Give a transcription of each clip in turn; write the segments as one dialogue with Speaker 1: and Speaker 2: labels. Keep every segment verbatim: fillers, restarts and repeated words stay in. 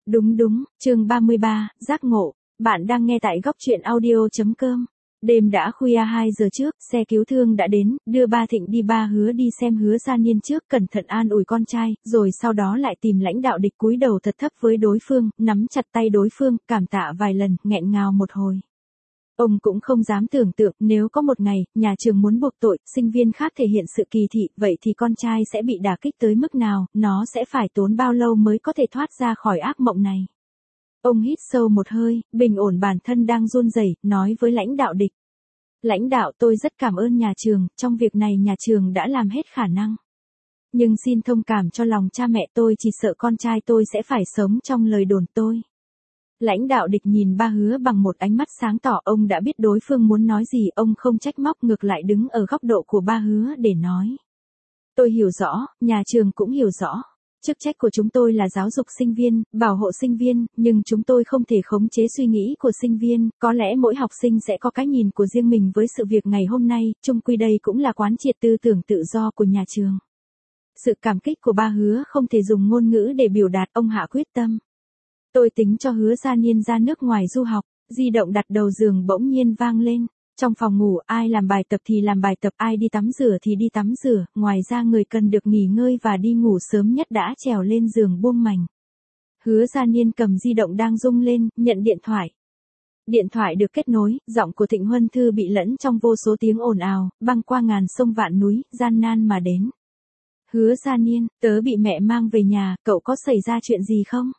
Speaker 1: Đúng đúng, chương ba mươi ba, giác ngộ. Bạn đang nghe tại góc truyện audio chấm com. Đêm đã khuya hai giờ trước, xe cứu thương đã đến, đưa ba Thịnh đi. Ba Hứa đi xem Hứa Gia Niên trước, cẩn thận an ủi con trai, rồi sau đó lại tìm lãnh đạo Địch cúi đầu thật thấp với đối phương, nắm chặt tay đối phương, cảm tạ vài lần, nghẹn ngào một hồi. Ông cũng không dám tưởng tượng, nếu có một ngày, nhà trường muốn buộc tội, sinh viên khác thể hiện sự kỳ thị, vậy thì con trai sẽ bị đả kích tới mức nào, nó sẽ phải tốn bao lâu mới có thể thoát ra khỏi ác mộng này. Ông hít sâu một hơi, bình ổn bản thân đang run rẩy, nói với lãnh đạo Địch. Lãnh đạo, tôi rất cảm ơn nhà trường, trong việc này nhà trường đã làm hết khả năng. Nhưng xin thông cảm cho lòng cha mẹ, tôi chỉ sợ con trai tôi sẽ phải sống trong lời đồn tôi. Lãnh đạo Địch nhìn Ba Hứa bằng một ánh mắt sáng tỏ, ông đã biết đối phương muốn nói gì, ông không trách móc, ngược lại đứng ở góc độ của Ba Hứa để nói. Tôi hiểu rõ, nhà trường cũng hiểu rõ. Chức trách của chúng tôi là giáo dục sinh viên, bảo hộ sinh viên, nhưng chúng tôi không thể khống chế suy nghĩ của sinh viên, có lẽ mỗi học sinh sẽ có cái nhìn của riêng mình với sự việc ngày hôm nay, chung quy đây cũng là quán triệt tư tưởng tự do của nhà trường. Sự cảm kích của Ba Hứa không thể dùng ngôn ngữ để biểu đạt, ông hạ quyết tâm. Tôi tính cho Hứa Gia Niên ra nước ngoài du học, di động đặt đầu giường bỗng nhiên vang lên. Trong phòng ngủ, ai làm bài tập thì làm bài tập, ai đi tắm rửa thì đi tắm rửa, ngoài ra người cần được nghỉ ngơi và đi ngủ sớm nhất đã trèo lên giường buông mành. Hứa Gia Niên cầm di động đang rung lên, nhận điện thoại. Điện thoại được kết nối, giọng của Thịnh Huân Thư bị lẫn trong vô số tiếng ồn ào, băng qua ngàn sông vạn núi, gian nan mà đến. Hứa Gia Niên, tớ bị mẹ mang về nhà, cậu có xảy ra chuyện gì không?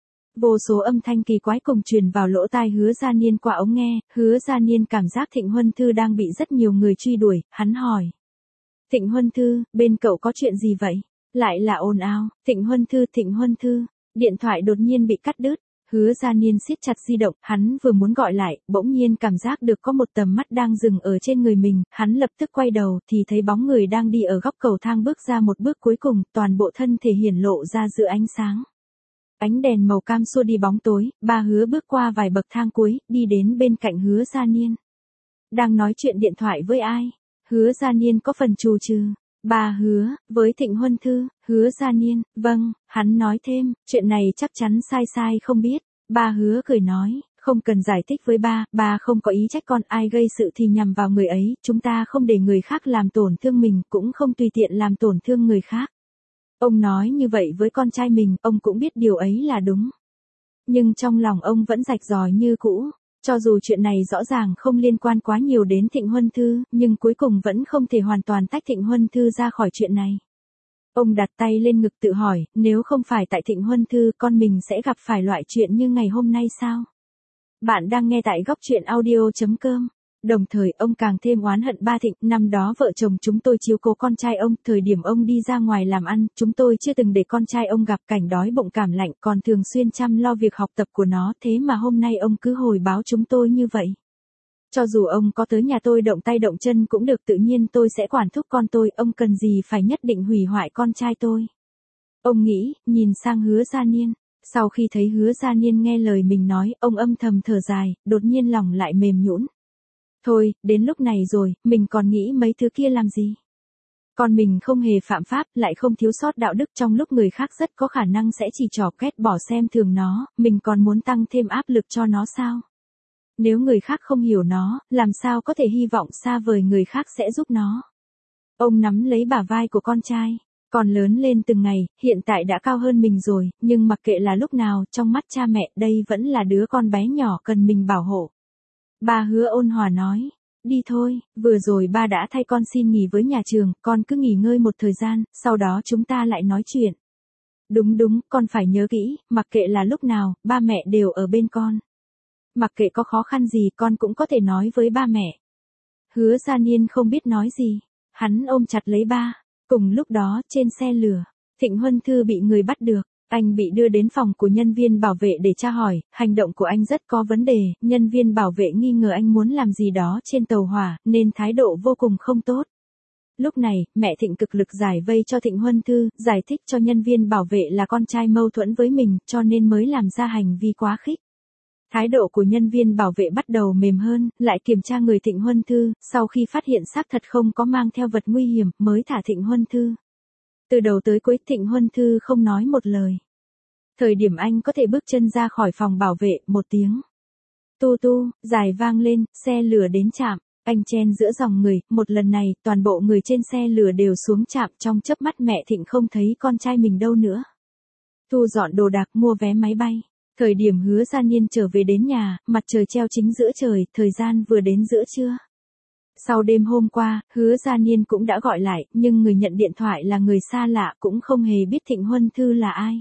Speaker 1: Vô số âm thanh kỳ quái cùng truyền vào lỗ tai Hứa Gia Niên qua ống nghe, Hứa Gia Niên cảm giác Thịnh Huân Thư đang bị rất nhiều người truy đuổi, hắn hỏi. Thịnh Huân Thư, bên cậu có chuyện gì vậy? Lại là ồn ào, Thịnh Huân Thư, Thịnh Huân Thư, điện thoại đột nhiên bị cắt đứt, Hứa Gia Niên siết chặt di động, hắn vừa muốn gọi lại, bỗng nhiên cảm giác được có một tầm mắt đang dừng ở trên người mình, hắn lập tức quay đầu thì thấy bóng người đang đi ở góc cầu thang bước ra một bước cuối cùng, toàn bộ thân thể hiển lộ ra giữa ánh sáng. Ánh đèn màu cam xua đi bóng tối, Ba Hứa bước qua vài bậc thang cuối, đi đến bên cạnh Hứa Gia Niên. Đang nói chuyện điện thoại với ai? Hứa Gia Niên có phần trù trừ. Ba Hứa, với Thịnh Huân Thư, Hứa Gia Niên, vâng, hắn nói thêm, chuyện này chắc chắn sai sai không biết. Ba Hứa cười nói, không cần giải thích với ba, ba không có ý trách con, ai gây sự thì nhằm vào người ấy, chúng ta không để người khác làm tổn thương mình, cũng không tùy tiện làm tổn thương người khác. Ông nói như vậy với con trai mình, ông cũng biết điều ấy là đúng. Nhưng trong lòng ông vẫn rạch ròi như cũ, cho dù chuyện này rõ ràng không liên quan quá nhiều đến Thịnh Huân Thư, nhưng cuối cùng vẫn không thể hoàn toàn tách Thịnh Huân Thư ra khỏi chuyện này. Ông đặt tay lên ngực tự hỏi, nếu không phải tại Thịnh Huân Thư, con mình sẽ gặp phải loại chuyện như ngày hôm nay sao? Bạn đang nghe tại góc truyện audio chấm com. Đồng thời ông càng thêm oán hận ba Thịnh, năm đó vợ chồng chúng tôi chiếu cố con trai ông, thời điểm ông đi ra ngoài làm ăn, chúng tôi chưa từng để con trai ông gặp cảnh đói bụng cảm lạnh, còn thường xuyên chăm lo việc học tập của nó, thế mà hôm nay ông cứ hồi báo chúng tôi như vậy. Cho dù ông có tới nhà tôi động tay động chân cũng được, tự nhiên tôi sẽ quản thúc con tôi, ông cần gì phải nhất định hủy hoại con trai tôi. Ông nghĩ, nhìn sang Hứa Gia Niên. Sau khi thấy Hứa Gia Niên nghe lời mình nói, ông âm thầm thở dài, đột nhiên lòng lại mềm nhũn. Thôi, đến lúc này rồi, mình còn nghĩ mấy thứ kia làm gì? Con mình không hề phạm pháp, lại không thiếu sót đạo đức, trong lúc người khác rất có khả năng sẽ chỉ trò ghét bỏ xem thường nó, mình còn muốn tăng thêm áp lực cho nó sao? Nếu người khác không hiểu nó, làm sao có thể hy vọng xa vời người khác sẽ giúp nó? Ông nắm lấy bả vai của con trai. Còn lớn lên từng ngày, hiện tại đã cao hơn mình rồi, nhưng mặc kệ là lúc nào, trong mắt cha mẹ, đây vẫn là đứa con bé nhỏ cần mình bảo hộ. Ba Hứa ôn hòa nói, đi thôi, vừa rồi ba đã thay con xin nghỉ với nhà trường, con cứ nghỉ ngơi một thời gian, sau đó chúng ta lại nói chuyện. Đúng đúng, con phải nhớ kỹ, mặc kệ là lúc nào, ba mẹ đều ở bên con. Mặc kệ có khó khăn gì, con cũng có thể nói với ba mẹ. Hứa Gia Niên không biết nói gì, hắn ôm chặt lấy ba. Cùng lúc đó, trên xe lửa, Thịnh Huân Thư bị người bắt được. Anh bị đưa đến phòng của nhân viên bảo vệ để tra hỏi, hành động của anh rất có vấn đề, nhân viên bảo vệ nghi ngờ anh muốn làm gì đó trên tàu hỏa, nên thái độ vô cùng không tốt. Lúc này, mẹ Thịnh cực lực giải vây cho Thịnh Huân Thư, giải thích cho nhân viên bảo vệ là con trai mâu thuẫn với mình, cho nên mới làm ra hành vi quá khích. Thái độ của nhân viên bảo vệ bắt đầu mềm hơn, lại kiểm tra người Thịnh Huân Thư, sau khi phát hiện xác thật không có mang theo vật nguy hiểm, mới thả Thịnh Huân Thư. Từ đầu tới cuối Thịnh Huân Thư không nói một lời. Thời điểm anh có thể bước chân ra khỏi phòng bảo vệ, một tiếng tu tu, dài vang lên, xe lửa đến trạm. Anh chen giữa dòng người, một lần này, toàn bộ người trên xe lửa đều xuống trạm, trong chớp mắt mẹ Thịnh không thấy con trai mình đâu nữa. Thu dọn đồ đạc, mua vé máy bay. Thời điểm Hứa Gia Niên trở về đến nhà, mặt trời treo chính giữa trời, thời gian vừa đến giữa trưa. Sau đêm hôm qua, Hứa Gia Niên cũng đã gọi lại, nhưng người nhận điện thoại là người xa lạ, cũng không hề biết Thịnh Huân Thư là ai.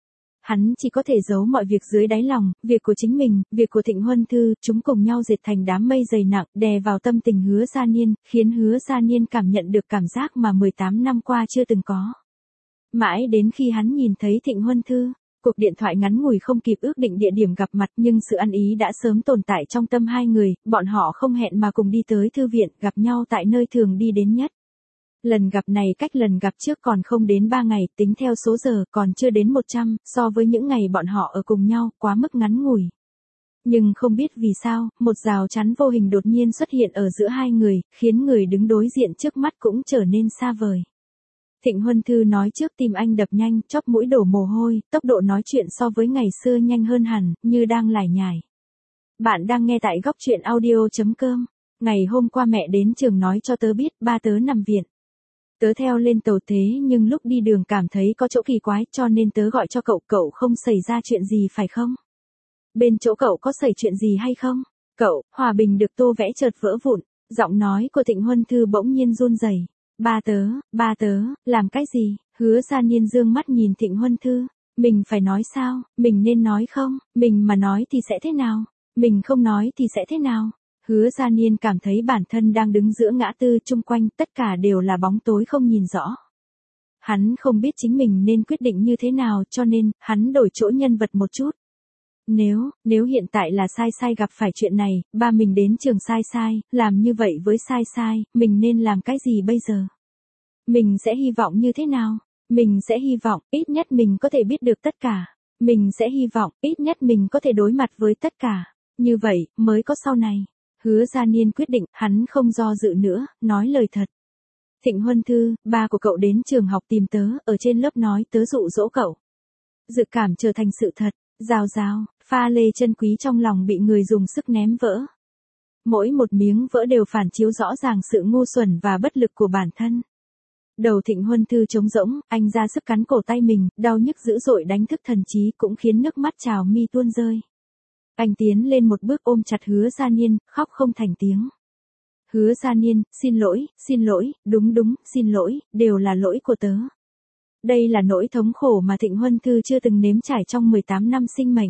Speaker 1: Hắn chỉ có thể giấu mọi việc dưới đáy lòng, việc của chính mình, việc của Thịnh Huân Thư, chúng cùng nhau dệt thành đám mây dày nặng, đè vào tâm tình Hứa Gia Niên, khiến Hứa Gia Niên cảm nhận được cảm giác mà mười tám năm qua chưa từng có. Mãi đến khi hắn nhìn thấy Thịnh Huân Thư, cuộc điện thoại ngắn ngủi không kịp ước định địa điểm gặp mặt, nhưng sự ăn ý đã sớm tồn tại trong tâm hai người, bọn họ không hẹn mà cùng đi tới thư viện, gặp nhau tại nơi thường đi đến nhất. Lần gặp này cách lần gặp trước còn không đến ba ngày, tính theo số giờ còn chưa đến một trăm, so với những ngày bọn họ ở cùng nhau, quá mức ngắn ngủi. Nhưng không biết vì sao, một rào chắn vô hình đột nhiên xuất hiện ở giữa hai người, khiến người đứng đối diện trước mắt cũng trở nên xa vời. Thịnh Huân Thư nói trước tim anh đập nhanh, chóp mũi đổ mồ hôi, tốc độ nói chuyện so với ngày xưa nhanh hơn hẳn, như đang lải nhải. Bạn đang nghe tại góc truyện audio chấm com. Ngày hôm qua mẹ đến trường nói cho tớ biết ba tớ nằm viện. Tớ theo lên tàu thế nhưng lúc đi đường cảm thấy có chỗ kỳ quái cho nên tớ gọi cho cậu, cậu không xảy ra chuyện gì phải không? Bên chỗ cậu có xảy chuyện gì hay không? Cậu, hòa bình được tô vẽ chợt vỡ vụn, giọng nói của Thịnh Huân Thư bỗng nhiên run rẩy. Ba tớ, ba tớ, làm cái gì? Hứa Gia Niên dương mắt nhìn Thịnh Huân Thư, mình phải nói sao, mình nên nói không, mình mà nói thì sẽ thế nào, mình không nói thì sẽ thế nào? Hứa Gia Niên cảm thấy bản thân đang đứng giữa ngã tư, chung quanh tất cả đều là bóng tối không nhìn rõ. Hắn không biết chính mình nên quyết định như thế nào cho nên, hắn đổi chỗ nhân vật một chút. Nếu, nếu hiện tại là Sai Sai gặp phải chuyện này, ba mình đến trường Sai Sai, làm như vậy với Sai Sai, mình nên làm cái gì bây giờ? Mình sẽ hy vọng như thế nào? Mình sẽ hy vọng, ít nhất mình có thể biết được tất cả. Mình sẽ hy vọng, ít nhất mình có thể đối mặt với tất cả. Như vậy, mới có sau này. Hứa Gia Niên quyết định, hắn không do dự nữa, nói lời thật. Thịnh Huân Thư, ba của cậu đến trường học tìm tớ, ở trên lớp nói tớ dụ dỗ cậu. Dự cảm trở thành sự thật, rào rào, pha lê chân quý trong lòng bị người dùng sức ném vỡ. Mỗi một miếng vỡ đều phản chiếu rõ ràng sự ngu xuẩn và bất lực của bản thân. Đầu Thịnh Huân Thư trống rỗng, anh ra sức cắn cổ tay mình, đau nhức dữ dội đánh thức thần trí cũng khiến nước mắt trào mi tuôn rơi. Anh tiến lên một bước ôm chặt Hứa Gia Niên, khóc không thành tiếng. Hứa Gia Niên, xin lỗi, xin lỗi, đúng đúng, xin lỗi, đều là lỗi của tớ. Đây là nỗi thống khổ mà Thịnh Huân Thư chưa từng nếm trải trong mười tám năm sinh mệnh.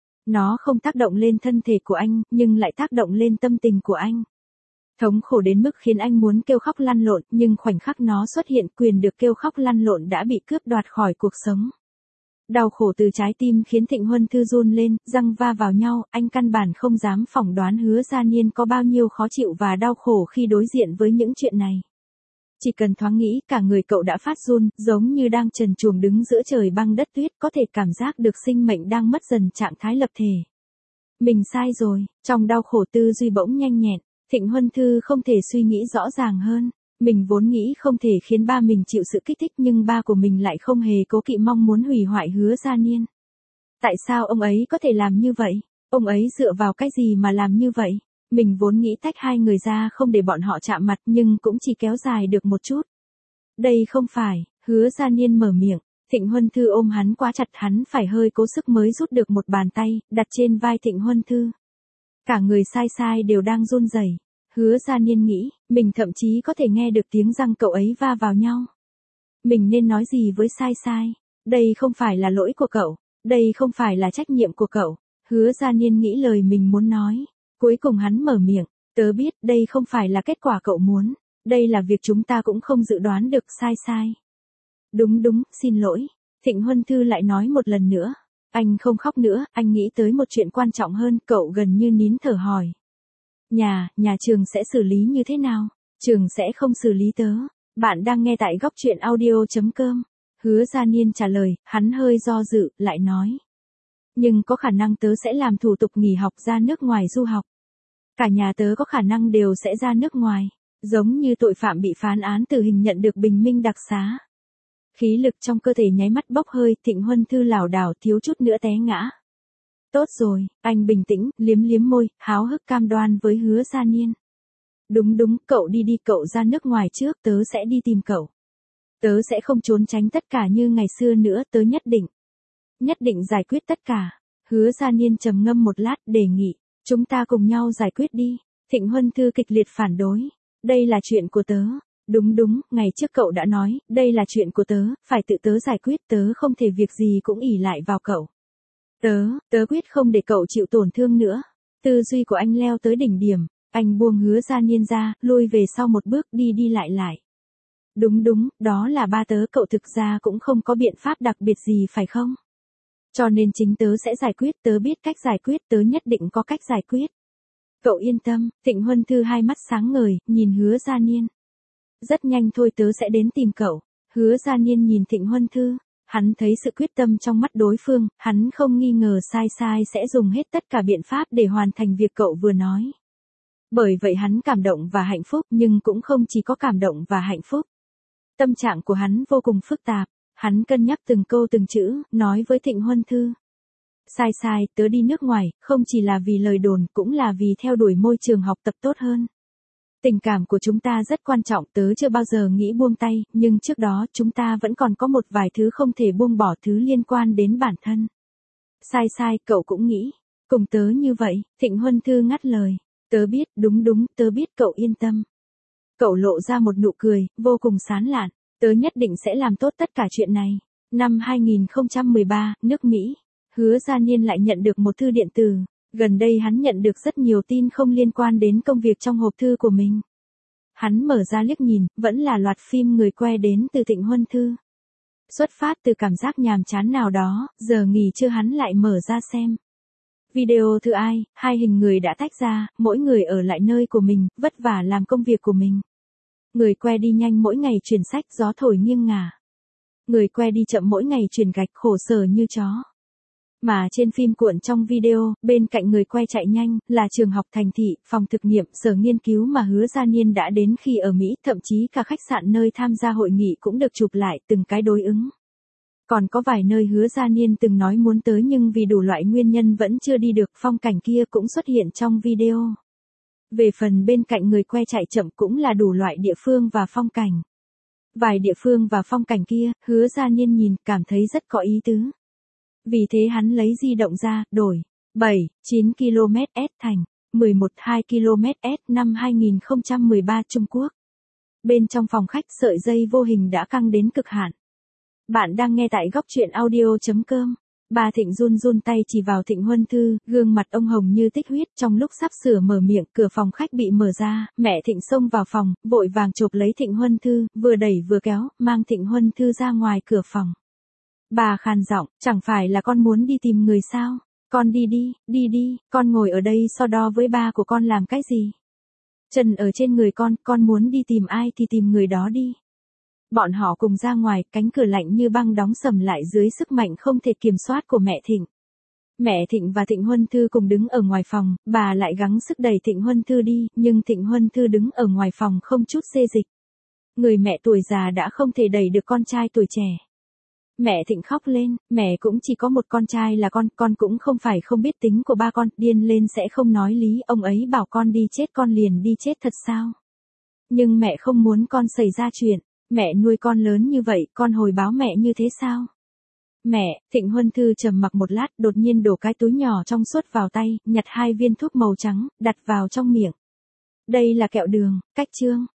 Speaker 1: Nó không tác động lên thân thể của anh, nhưng lại tác động lên tâm tình của anh. Thống khổ đến mức khiến anh muốn kêu khóc lăn lộn, nhưng khoảnh khắc nó xuất hiện quyền được kêu khóc lăn lộn đã bị cướp đoạt khỏi cuộc sống. Đau khổ từ trái tim khiến Thịnh Huân Thư run lên, răng va vào nhau, anh căn bản không dám phỏng đoán Hứa Gia Niên có bao nhiêu khó chịu và đau khổ khi đối diện với những chuyện này. Chỉ cần thoáng nghĩ, cả người cậu đã phát run, giống như đang trần truồng đứng giữa trời băng đất tuyết, có thể cảm giác được sinh mệnh đang mất dần trạng thái lập thể. Mình sai rồi, trong đau khổ tư duy bỗng nhanh nhẹn, Thịnh Huân Thư không thể suy nghĩ rõ ràng hơn. Mình vốn nghĩ không thể khiến ba mình chịu sự kích thích nhưng ba của mình lại không hề cố kỵ mong muốn hủy hoại Hứa Gia Niên. Tại sao ông ấy có thể làm như vậy? Ông ấy dựa vào cái gì mà làm như vậy? Mình vốn nghĩ tách hai người ra không để bọn họ chạm mặt nhưng cũng chỉ kéo dài được một chút. Đây không phải, Hứa Gia Niên mở miệng, Thịnh Huân Thư ôm hắn quá chặt, hắn phải hơi cố sức mới rút được một bàn tay, đặt trên vai Thịnh Huân Thư. Cả người Sai Sai đều đang run rẩy. Hứa Gia Niên nghĩ, mình thậm chí có thể nghe được tiếng răng cậu ấy va vào nhau. Mình nên nói gì với Sai Sai? Đây không phải là lỗi của cậu, đây không phải là trách nhiệm của cậu. Hứa Gia Niên nghĩ lời mình muốn nói. Cuối cùng hắn mở miệng, tớ biết đây không phải là kết quả cậu muốn. Đây là việc chúng ta cũng không dự đoán được. Sai Sai. Đúng đúng, xin lỗi. Thịnh Huân Thư lại nói một lần nữa. Anh không khóc nữa, anh nghĩ tới một chuyện quan trọng hơn, cậu gần như nín thở hỏi. Nhà, nhà trường sẽ xử lý như thế nào? Trường sẽ không xử lý tớ. Bạn đang nghe tại góc truyện audio chấm com. Hứa Gia Niên trả lời, hắn hơi do dự, lại nói. Nhưng có khả năng tớ sẽ làm thủ tục nghỉ học ra nước ngoài du học. Cả nhà tớ có khả năng đều sẽ ra nước ngoài. Giống như tội phạm bị phán án tử hình nhận được bình minh đặc xá. Khí lực trong cơ thể nháy mắt bốc hơi, Thịnh Huân Thư lảo đảo thiếu chút nữa té ngã. Tốt rồi, anh bình tĩnh, liếm liếm môi, háo hức cam đoan với Hứa Gia Niên. Đúng đúng, cậu đi đi, cậu ra nước ngoài trước, tớ sẽ đi tìm cậu. Tớ sẽ không trốn tránh tất cả như ngày xưa nữa, tớ nhất định. Nhất định giải quyết tất cả. Hứa Gia Niên trầm ngâm một lát, đề nghị, chúng ta cùng nhau giải quyết đi. Thịnh Huân Thư kịch liệt phản đối. Đây là chuyện của tớ. Đúng đúng, ngày trước cậu đã nói, đây là chuyện của tớ, phải tự tớ giải quyết, tớ không thể việc gì cũng ỷ lại vào cậu. Tớ, tớ quyết không để cậu chịu tổn thương nữa. Tư duy của anh leo tới đỉnh điểm, anh buông Hứa Gia Niên ra, lui về sau một bước đi đi lại lại. Đúng đúng, đó là ba tớ, cậu thực ra cũng không có biện pháp đặc biệt gì phải không? Cho nên chính tớ sẽ giải quyết, tớ biết cách giải quyết, tớ nhất định có cách giải quyết. Cậu yên tâm, Thịnh Huân Thư hai mắt sáng ngời, nhìn Hứa Gia Niên. Rất nhanh thôi tớ sẽ đến tìm cậu. Hứa Gia Niên nhìn Thịnh Huân Thư, hắn thấy sự quyết tâm trong mắt đối phương, hắn không nghi ngờ sai sai sẽ dùng hết tất cả biện pháp để hoàn thành việc cậu vừa nói. Bởi vậy hắn cảm động và hạnh phúc, nhưng cũng không chỉ có cảm động và hạnh phúc. Tâm trạng của hắn vô cùng phức tạp, hắn cân nhắc từng câu từng chữ, nói với Thịnh Huân Thư. Sai sai, tớ đi nước ngoài, không chỉ là vì lời đồn, cũng là vì theo đuổi môi trường học tập tốt hơn. Tình cảm của chúng ta rất quan trọng, tớ chưa bao giờ nghĩ buông tay, nhưng trước đó chúng ta vẫn còn có một vài thứ không thể buông bỏ, thứ liên quan đến bản thân. Sai sai, cậu cũng nghĩ, cùng tớ như vậy, Thịnh Huân Thư ngắt lời. Tớ biết, đúng đúng, tớ biết, cậu yên tâm. Cậu lộ ra một nụ cười, vô cùng sán lạn, tớ nhất định sẽ làm tốt tất cả chuyện này. Năm hai nghìn không trăm mười ba, nước Mỹ, Hứa Gia Niên lại nhận được một thư điện tử. Gần đây hắn nhận được rất nhiều tin không liên quan đến công việc trong hộp thư của mình. Hắn mở ra liếc nhìn, vẫn là loạt phim người que đến từ Thịnh Huân Thư. Xuất phát từ cảm giác nhàm chán nào đó, giờ nghỉ trưa hắn lại mở ra xem. Video thư ai, hai hình người đã tách ra, mỗi người ở lại nơi của mình, vất vả làm công việc của mình. Người que đi nhanh mỗi ngày truyền sách, gió thổi nghiêng ngả. Người que đi chậm mỗi ngày truyền gạch, khổ sở như chó. Mà trên phim cuộn trong video, bên cạnh người quay chạy nhanh, là trường học thành thị, phòng thực nghiệm, sở nghiên cứu mà Hứa Gia Niên đã đến khi ở Mỹ, thậm chí cả khách sạn nơi tham gia hội nghị cũng được chụp lại, từng cái đối ứng. Còn có vài nơi Hứa Gia Niên từng nói muốn tới nhưng vì đủ loại nguyên nhân vẫn chưa đi được, phong cảnh kia cũng xuất hiện trong video. Về phần bên cạnh người quay chạy chậm cũng là đủ loại địa phương và phong cảnh. Vài địa phương và phong cảnh kia, Hứa Gia Niên nhìn, cảm thấy rất có ý tứ. Vì thế hắn lấy di động ra, đổi, bảy, chín ki lô mét S thành, mười một, hai ki lô mét S năm hai nghìn không trăm mười ba Trung Quốc. Bên trong phòng khách sợi dây vô hình đã căng đến cực hạn. Bạn đang nghe tại góc truyện audio chấm com. Bà Thịnh run run tay chỉ vào Thịnh Huân Thư, gương mặt ông hồng như tích huyết, trong lúc sắp sửa mở miệng, cửa phòng khách bị mở ra, mẹ Thịnh xông vào phòng, vội vàng chộp lấy Thịnh Huân Thư, vừa đẩy vừa kéo, mang Thịnh Huân Thư ra ngoài cửa phòng. Bà khàn giọng, chẳng phải là con muốn đi tìm người sao? Con đi đi, đi đi, con ngồi ở đây so đo với ba của con làm cái gì? Trần ở trên người con, con muốn đi tìm ai thì tìm người đó đi. Bọn họ cùng ra ngoài, cánh cửa lạnh như băng đóng sầm lại dưới sức mạnh không thể kiểm soát của mẹ Thịnh. Mẹ Thịnh và Thịnh Huân Thư cùng đứng ở ngoài phòng, bà lại gắng sức đẩy Thịnh Huân Thư đi, nhưng Thịnh Huân Thư đứng ở ngoài phòng không chút xê dịch. Người mẹ tuổi già đã không thể đẩy được con trai tuổi trẻ. Mẹ Thịnh khóc lên, mẹ cũng chỉ có một con trai là con, con cũng không phải không biết tính của ba con, điên lên sẽ không nói lý, ông ấy bảo con đi chết con liền đi chết thật sao? Nhưng mẹ không muốn con xảy ra chuyện, mẹ nuôi con lớn như vậy, con hồi báo mẹ như thế sao? Mẹ, Thịnh Huân Thư trầm mặc một lát, đột nhiên đổ cái túi nhỏ trong suốt vào tay, nhặt hai viên thuốc màu trắng, đặt vào trong miệng. Đây là kẹo đường, cách chương.